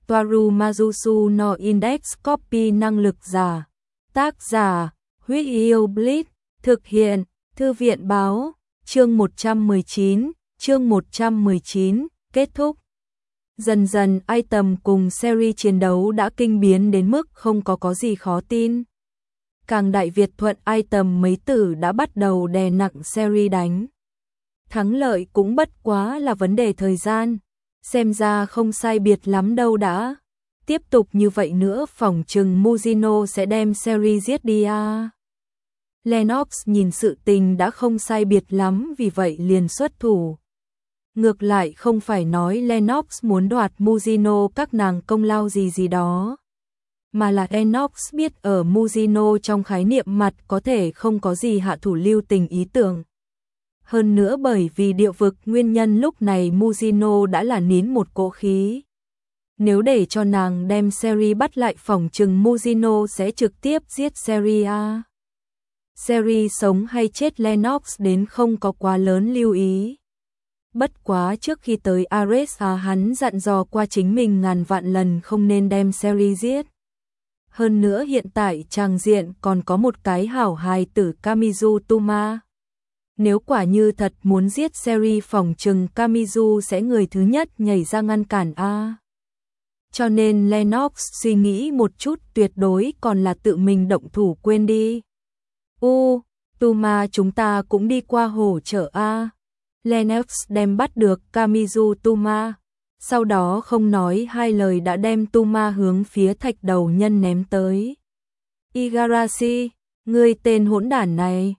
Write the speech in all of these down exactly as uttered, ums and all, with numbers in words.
Toaru Majusu no Index Copy năng lực giả. Tác giả, Huyết Yêu Bleach, thực hiện, Thư viện báo, chương một trăm mười chín, chương một trăm mười chín, kết thúc. Dần dần item cùng series chiến đấu đã kinh biến đến mức không có có gì khó tin. Càng đại Việt thuận item mấy tử đã bắt đầu đè nặng series đánh. Thắng lợi cũng bất quá là vấn đề thời gian, xem ra không sai biệt lắm đâu đã. Tiếp tục như vậy nữa phỏng chừng Mujino sẽ đem series giết đi à. Lennox nhìn sự tình đã không sai biệt lắm vì vậy liền xuất thủ. Ngược lại không phải nói Lennox muốn đoạt Mujino các nàng công lao gì gì đó, mà là Lennox biết ở Mujino trong khái niệm mặt có thể không có gì hạ thủ lưu tình ý tưởng. Hơn nữa bởi vì địa vực nguyên nhân lúc này Mujino đã là nín một cỗ khí. Nếu để cho nàng đem Seri bắt lại phỏng chừng Mujino sẽ trực tiếp giết Seri a. Seri sống hay chết Lennox đến không có quá lớn lưu ý. Bất quá trước khi tới Ares à, hắn dặn dò qua chính mình ngàn vạn lần không nên đem Seri giết. Hơn nữa hiện tại tràng diện còn có một cái hảo hài tử Kamizu Tuma. Nếu quả như thật muốn giết Seri phỏng chừng Kamizu sẽ người thứ nhất nhảy ra ngăn cản a. Cho nên Lennox suy nghĩ một chút tuyệt đối còn là tự mình động thủ quên đi. U, Tuma chúng ta cũng đi qua hỗ trợ a. Lennox đem bắt được Kamizu Tuma, sau đó không nói hai lời đã đem Tuma hướng phía thạch đầu nhân ném tới. Igarashi, ngươi tên hỗn đản này.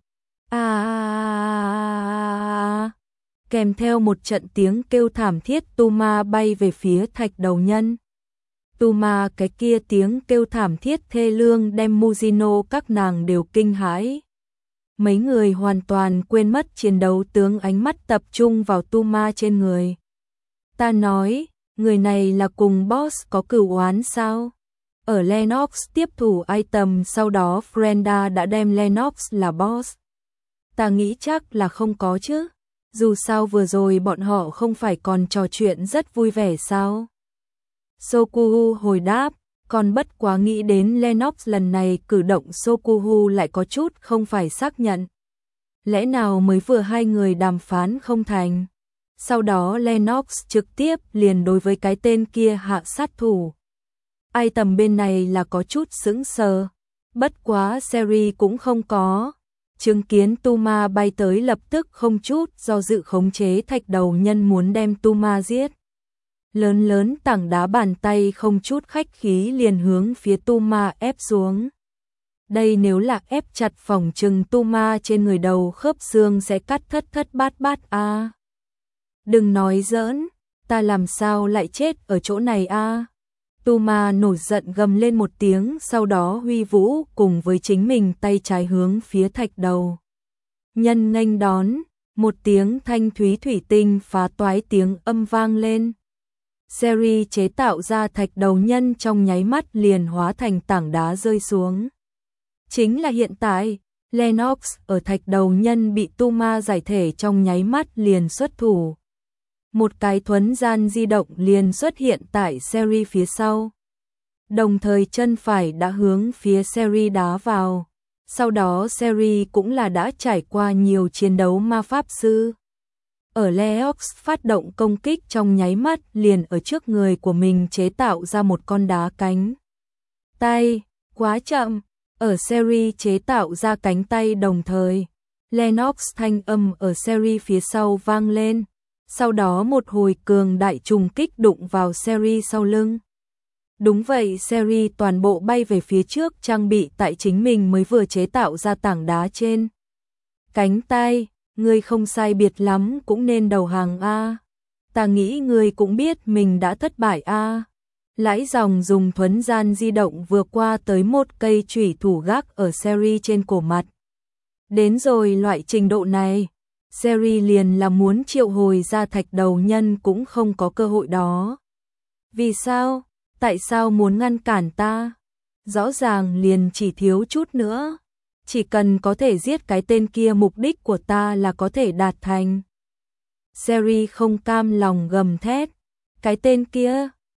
À, kèm theo một trận tiếng kêu thảm thiết Tuma bay về phía thạch đầu nhân. Tuma cái kia tiếng kêu thảm thiết thê lương đem Mujino các nàng đều kinh hãi. Mấy người hoàn toàn quên mất chiến đấu tướng ánh mắt tập trung vào Tuma trên người. Ta nói, người này là cùng boss có cửu oán sao? Ở Lennox tiếp thủ item sau đó Frenda đã đem Lennox là boss. Ta nghĩ chắc là không có chứ. Dù sao vừa rồi bọn họ không phải còn trò chuyện rất vui vẻ sao? Sokuhu hồi đáp, còn bất quá nghĩ đến Lennox lần này cử động Sokuhu lại có chút không phải xác nhận. Lẽ nào mới vừa hai người đàm phán không thành? Sau đó Lennox trực tiếp liền đối với cái tên kia hạ sát thủ. Ai tầm bên này là có chút sững sờ, bất quá Seri cũng không có. Chứng kiến Tuma bay tới lập tức không chút do dự khống chế thạch đầu nhân muốn đem Tuma giết. Lớn lớn tảng đá bàn tay không chút khách khí liền hướng phía Tuma ép xuống. Đây nếu là ép chặt phỏng chừng Tuma trên người đầu khớp xương sẽ cắt thất thất bát bát a. À. Đừng nói giỡn, ta làm sao lại chết ở chỗ này a? À. Tuma nổi giận gầm lên một tiếng sau đó huy vũ cùng với chính mình tay trái hướng phía thạch đầu nhân nghênh đón, một tiếng thanh thúy thủy tinh phá toái tiếng âm vang lên. Seri chế tạo ra thạch đầu nhân trong nháy mắt liền hóa thành tảng đá rơi xuống. Chính là hiện tại, Lennox ở thạch đầu nhân bị Tuma giải thể trong nháy mắt liền xuất thủ. Một cái thuấn gian di động liền xuất hiện tại Seri phía sau. Đồng thời chân phải đã hướng phía Seri đá vào. Sau đó Seri cũng là đã trải qua nhiều chiến đấu ma pháp sư. Ở Lennox phát động công kích trong nháy mắt liền ở trước người của mình chế tạo ra một con đá cánh tay, quá chậm. Ở Seri chế tạo ra cánh tay đồng thời, Lennox thanh âm ở Seri phía sau vang lên. Sau đó một hồi cường đại trùng kích đụng vào Seri sau lưng. Đúng vậy, Seri toàn bộ bay về phía trước trang bị tại chính mình mới vừa chế tạo ra tảng đá trên. Cánh tay, ngươi không sai biệt lắm cũng nên đầu hàng a. Ta nghĩ ngươi cũng biết mình đã thất bại a. Lãi dòng dùng thuấn gian di động vừa qua tới một cây chủy thủ gác ở Seri trên cổ mặt. Đến rồi loại trình độ này, Seri liền là muốn triệu hồi ra thạch đầu nhân cũng không có cơ hội đó. Vì sao? Tại sao muốn ngăn cản ta? Rõ ràng liền chỉ thiếu chút nữa. Chỉ cần có thể giết cái tên kia mục đích của ta là có thể đạt thành. Seri không cam lòng gầm thét. Cái tên kia,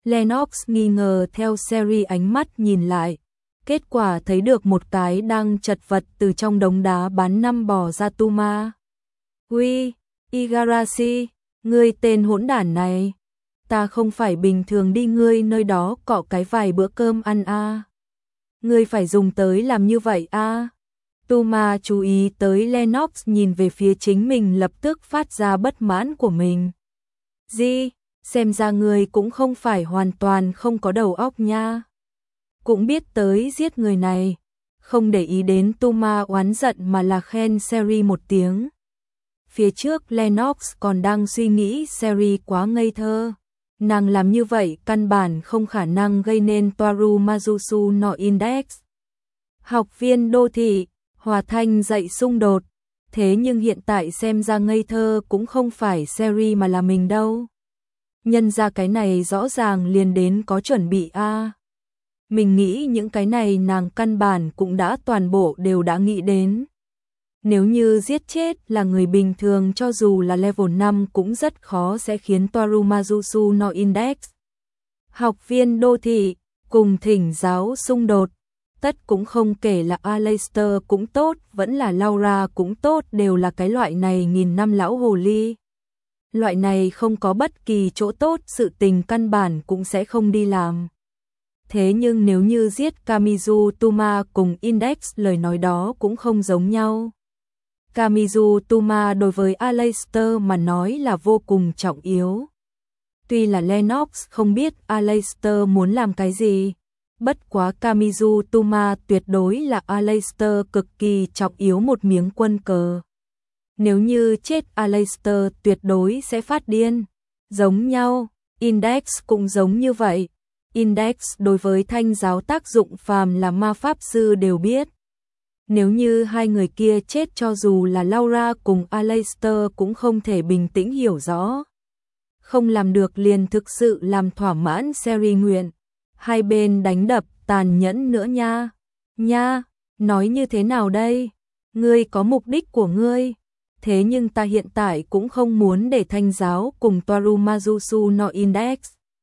Lennox nghi ngờ theo Sherry ánh mắt nhìn lại. Kết quả thấy được một cái đang chật vật từ trong đống đá bán năm bò ra Tuma. Uy, Igarashi, ngươi tên hỗn đản này. Ta không phải bình thường đi ngươi nơi đó cọ cái vài bữa cơm ăn a. À. Ngươi phải dùng tới làm như vậy a. À. Tuma chú ý tới Lennox nhìn về phía chính mình lập tức phát ra bất mãn của mình. Gì, xem ra ngươi cũng không phải hoàn toàn không có đầu óc nha. Cũng biết tới giết người này. Không để ý đến Tuma oán giận mà là khen Sherry một tiếng. Phía trước Lennox còn đang suy nghĩ Sherry quá ngây thơ. Nàng làm như vậy căn bản không khả năng gây nên Toaru Mazusu no Index. Học viên đô thị, hòa thanh dạy xung đột. Thế nhưng hiện tại xem ra ngây thơ cũng không phải Sherry mà là mình đâu. Nhân ra cái này rõ ràng liền đến có chuẩn bị a. À. Mình nghĩ những cái này nàng căn bản cũng đã toàn bộ đều đã nghĩ đến. Nếu như giết chết là người bình thường cho dù là level năm cũng rất khó sẽ khiến Toaru Mazusu no Index. Học viên đô thị, cùng thỉnh giáo xung đột. Tất cũng không kể là Aleister cũng tốt, vẫn là Laura cũng tốt, đều là cái loại này nghìn năm lão hồ ly. Loại này không có bất kỳ chỗ tốt, sự tình căn bản cũng sẽ không đi làm. Thế nhưng nếu như giết Kamizu Tuma cùng Index lời nói đó cũng không giống nhau. Kamizu Tuma đối với Aleister mà nói là vô cùng trọng yếu. Tuy là Lennox không biết Aleister muốn làm cái gì, bất quá Kamizu Tuma tuyệt đối là Aleister cực kỳ trọng yếu một miếng quân cờ. Nếu như chết Aleister tuyệt đối sẽ phát điên. Giống nhau, Index cũng giống như vậy. Index đối với thanh giáo tác dụng phàm là ma pháp sư đều biết. Nếu như hai người kia chết cho dù là Laura cùng Aleister cũng không thể bình tĩnh hiểu rõ. Không làm được liền thực sự làm thỏa mãn Sherry nguyện. Hai bên đánh đập tàn nhẫn nữa nha. Nha, nói như thế nào đây? Ngươi có mục đích của ngươi. Thế nhưng ta hiện tại cũng không muốn để thanh giáo cùng Toaru Mazusu no Index.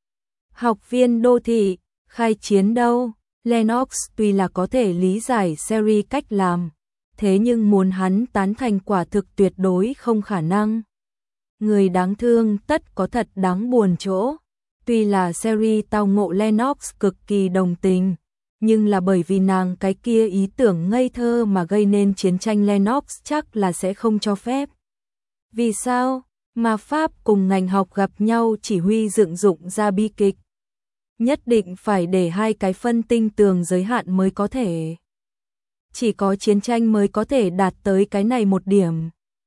Học viên đô thị, khai chiến đâu? Lennox tuy là có thể lý giải Sherry cách làm, thế nhưng muốn hắn tán thành quả thực tuyệt đối không khả năng. Người đáng thương tất có thật đáng buồn chỗ. Tuy là Sherry tao ngộ Lennox cực kỳ đồng tình, nhưng là bởi vì nàng cái kia ý tưởng ngây thơ mà gây nên chiến tranh, Lennox chắc là sẽ không cho phép. Vì sao? Ma pháp cùng ngành học gặp nhau chỉ huy dựng dụng ra bi kịch. Nhất định phải để hai cái phân tinh tường giới hạn mới có thể. Chỉ có chiến tranh mới có thể đạt tới cái này một điểm.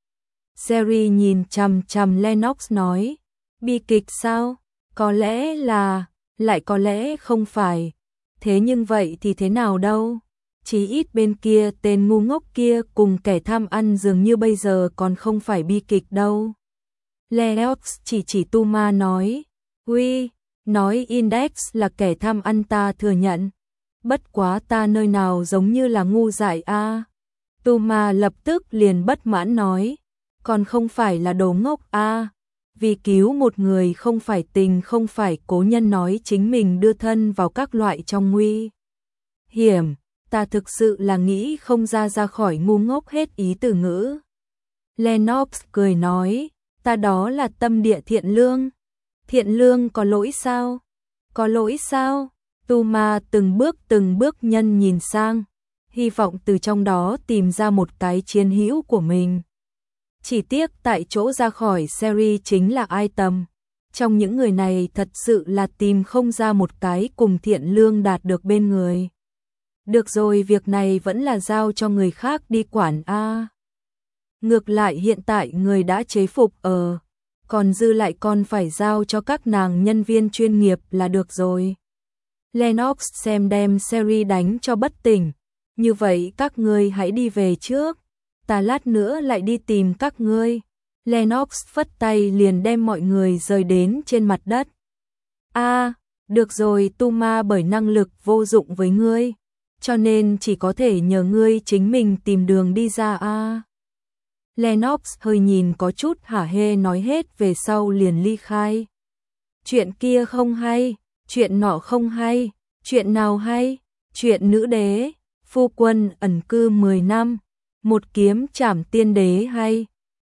Sherry nhìn chằm chằm Lennox nói, bi kịch sao? Có lẽ là, lại có lẽ không phải. Thế nhưng vậy thì thế nào đâu? Chí ít bên kia tên ngu ngốc kia cùng kẻ tham ăn dường như bây giờ còn không phải bi kịch đâu. Lennox chỉ chỉ Tuma nói, uy, nói Index là kẻ tham ăn ta thừa nhận. Bất quá ta nơi nào giống như là ngu dại a. À. Tuma lập tức liền bất mãn nói, còn không phải là đồ ngốc a. À. Vì cứu một người không phải tình không phải cố nhân nói chính mình đưa thân vào các loại trong nguy hiểm, ta thực sự là nghĩ không ra ra khỏi ngu ngốc hết ý từ ngữ. Lennox cười nói, ta đó là tâm địa thiện lương. Thiện lương có lỗi sao? Có lỗi sao? Tuma từng bước từng bước nhân nhìn sang, hy vọng từ trong đó tìm ra một cái chiến hữu của mình. Chỉ tiếc tại chỗ ra khỏi Sherry chính là ai tầm. Trong những người này thật sự là tìm không ra một cái cùng thiện lương đạt được bên người. Được rồi, việc này vẫn là giao cho người khác đi quản a. À. Ngược lại hiện tại người đã chế phục ở, còn dư lại còn phải giao cho các nàng nhân viên chuyên nghiệp là được rồi. Lennox xem đem Sherry đánh cho bất tỉnh. Như vậy các ngươi hãy đi về trước. Ta lát nữa lại đi tìm các ngươi. Lennox phất tay liền đem mọi người rời đến trên mặt đất. A, à, được rồi, Tuma bởi năng lực vô dụng với ngươi, cho nên chỉ có thể nhờ ngươi chính mình tìm đường đi ra a. À. Lennox hơi nhìn có chút hả hê nói hết về sau liền ly khai. Chuyện kia không hay, chuyện nọ không hay, chuyện nào hay, chuyện nữ đế, phu quân ẩn cư mười năm, một kiếm trảm tiên đế hay.